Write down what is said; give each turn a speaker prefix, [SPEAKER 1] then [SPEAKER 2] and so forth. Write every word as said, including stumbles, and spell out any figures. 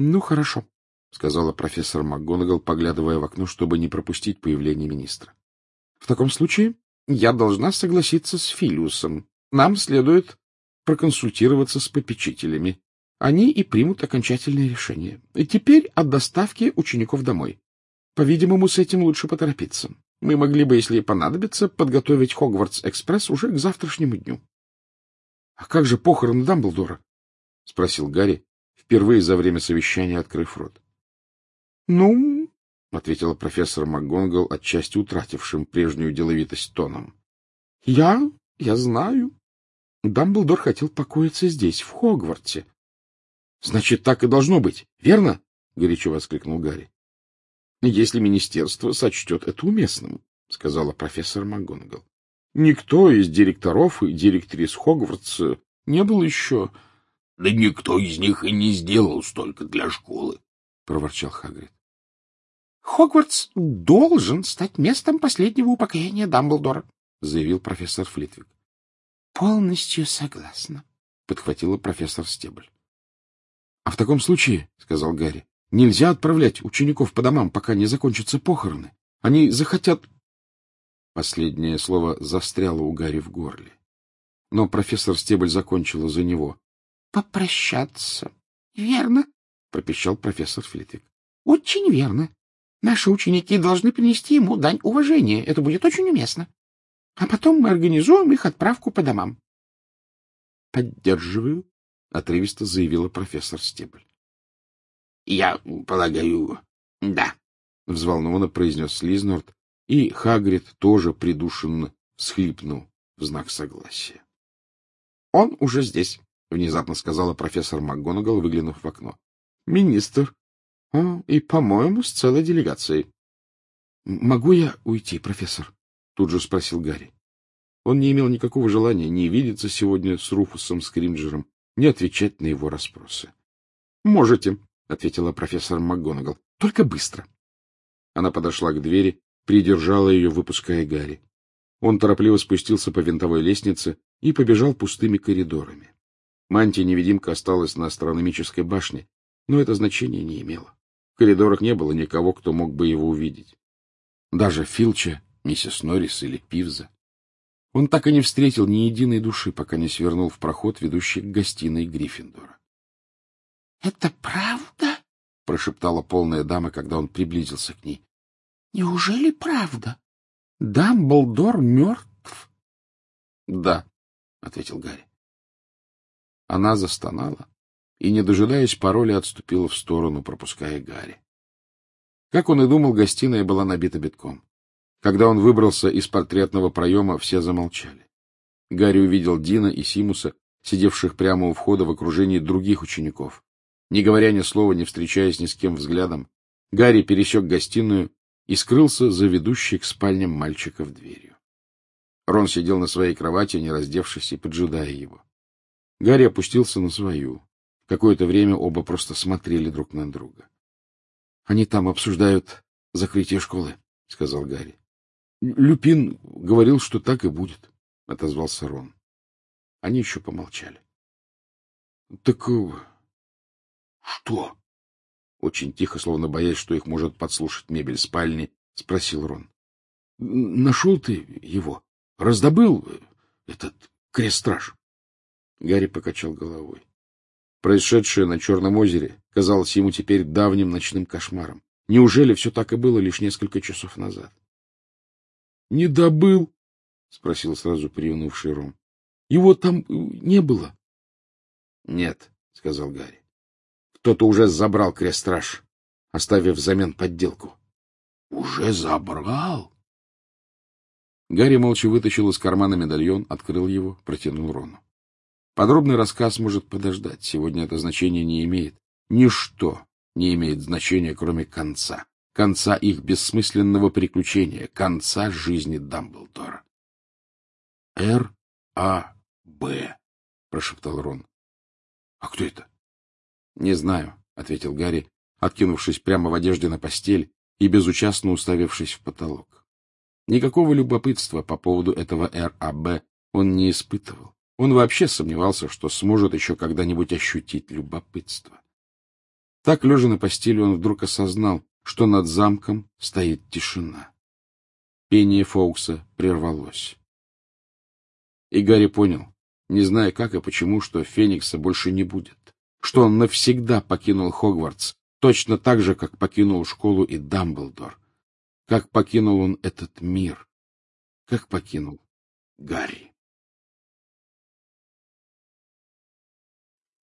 [SPEAKER 1] Ну, хорошо, — сказала профессор МакГонагал, поглядывая в окно, чтобы не пропустить появление министра. — В таком случае я должна согласиться с Филиусом. Нам следует проконсультироваться с попечителями. Они и примут окончательное решение. И теперь о доставке учеников домой. По-видимому, с этим лучше поторопиться. Мы могли бы, если понадобится, подготовить Хогвартс-экспресс уже к завтрашнему дню. — А как же похороны Дамблдора? — спросил Гарри, впервые за время совещания открыв рот. — Ну, — ответила профессор МакГонагал, отчасти утратившим прежнюю деловитость тоном. — Я... я знаю. Дамблдор хотел покоиться здесь, в Хогвартсе. — Значит, так и должно быть, верно? — горячо воскликнул Гарри. — Если министерство сочтет это уместным, — сказала профессор МакГонагал. — Никто из директоров и директрис Хогвартса не был еще... — Да никто из них и не сделал столько для школы, — проворчал Хагрид. — Хогвартс должен стать местом последнего упокоения Дамблдора, — заявил профессор Флитвик. — Полностью согласна, — подхватила профессор Стебль. — А в таком случае, — сказал Гарри, — нельзя отправлять учеников по домам, пока не закончатся похороны. Они захотят... Последнее слово застряло у Гарри в горле. Но профессор Стебль закончила за него. — Попрощаться. — Верно, — пропищал профессор Флитвик. — Очень верно. Наши ученики должны принести ему дань уважения. Это будет очень уместно. А потом мы организуем их отправку по домам. — Поддерживаю, — отрывисто заявила профессор Стебль. — Я полагаю, да, — взволнованно произнес Слизнорд, и Хагрид тоже придушенно всхлипнул в знак согласия. — Он уже здесь, — внезапно сказала профессор МакГонагал, выглянув в окно. — Министр. О, и, по-моему, с целой делегацией. — Могу я уйти, профессор? — тут же спросил Гарри. Он не имел никакого желания ни видеться сегодня с Руфусом Скримджером, ни отвечать на его расспросы. — Можете, — ответила профессор МакГонагал. — Только быстро. Она подошла к двери, придержала ее, выпуская Гарри. Он торопливо спустился по винтовой лестнице и побежал пустыми коридорами. Мантия-невидимка осталась на астрономической башне, но это значения не имело. В коридорах не было никого, кто мог бы его увидеть. Даже Филча, миссис Норрис или Пивза. Он так и не встретил ни единой души, пока не свернул в проход, ведущий к гостиной Гриффиндора. — Это правда? — прошептала полная дама, когда он приблизился к ней. — Неужели правда? Дамблдор мертв? — Да, — ответил Гарри. Она застонала и, не дожидаясь пароля, отступила в сторону, пропуская Гарри. Как он и думал, гостиная была набита битком. Когда он выбрался из портретного проема, все замолчали. Гарри увидел Дина и Симуса, сидевших прямо у входа в окружении других учеников. Не говоря ни слова, не встречаясь ни с кем взглядом, Гарри пересек гостиную и скрылся за ведущей к спальням мальчиков дверью. Рон сидел на своей кровати, не раздевшись и поджидая его. Гарри опустился на свою. Какое-то время оба просто смотрели друг на друга. — Они там обсуждают закрытие школы, — сказал Гарри. — Люпин говорил, что так и будет, — отозвался Рон. Они еще помолчали. — Так что? — очень тихо, словно боясь, что их может подслушать мебель спальни, спросил Рон. — Нашел ты его? Раздобыл этот крест-страж? Гарри покачал головой. Происшедшее на Черном озере казалось ему теперь давним ночным кошмаром. Неужели все так и было лишь несколько часов назад? — Не добыл? — спросил сразу приунывший Рон. — Его там не было? — Нет, — сказал Гарри. — Кто-то уже забрал крест-страж, оставив взамен подделку. — Уже забрал? Гарри молча вытащил из кармана медальон, открыл его, протянул Рону. Подробный рассказ может подождать. Сегодня это значение не имеет. Ничто не имеет значения, кроме конца. Конца их бессмысленного приключения. Конца жизни Дамблдора. — Р. А. Б. — прошептал Рон. — А кто это? — Не знаю, — ответил Гарри, откинувшись прямо в одежде на постель и безучастно уставившись в потолок. Никакого любопытства по поводу этого Р. А. Б. он не испытывал. Он вообще сомневался, что сможет еще когда-нибудь ощутить любопытство. Так, лежа на постели, он вдруг осознал, что над замком стоит тишина. Пение Фоукса прервалось. И Гарри понял, не зная как и почему, что Феникса больше не будет, что он навсегда покинул Хогвартс, точно так же, как покинул школу и Дамблдор, как покинул он этот мир, как покинул Гарри.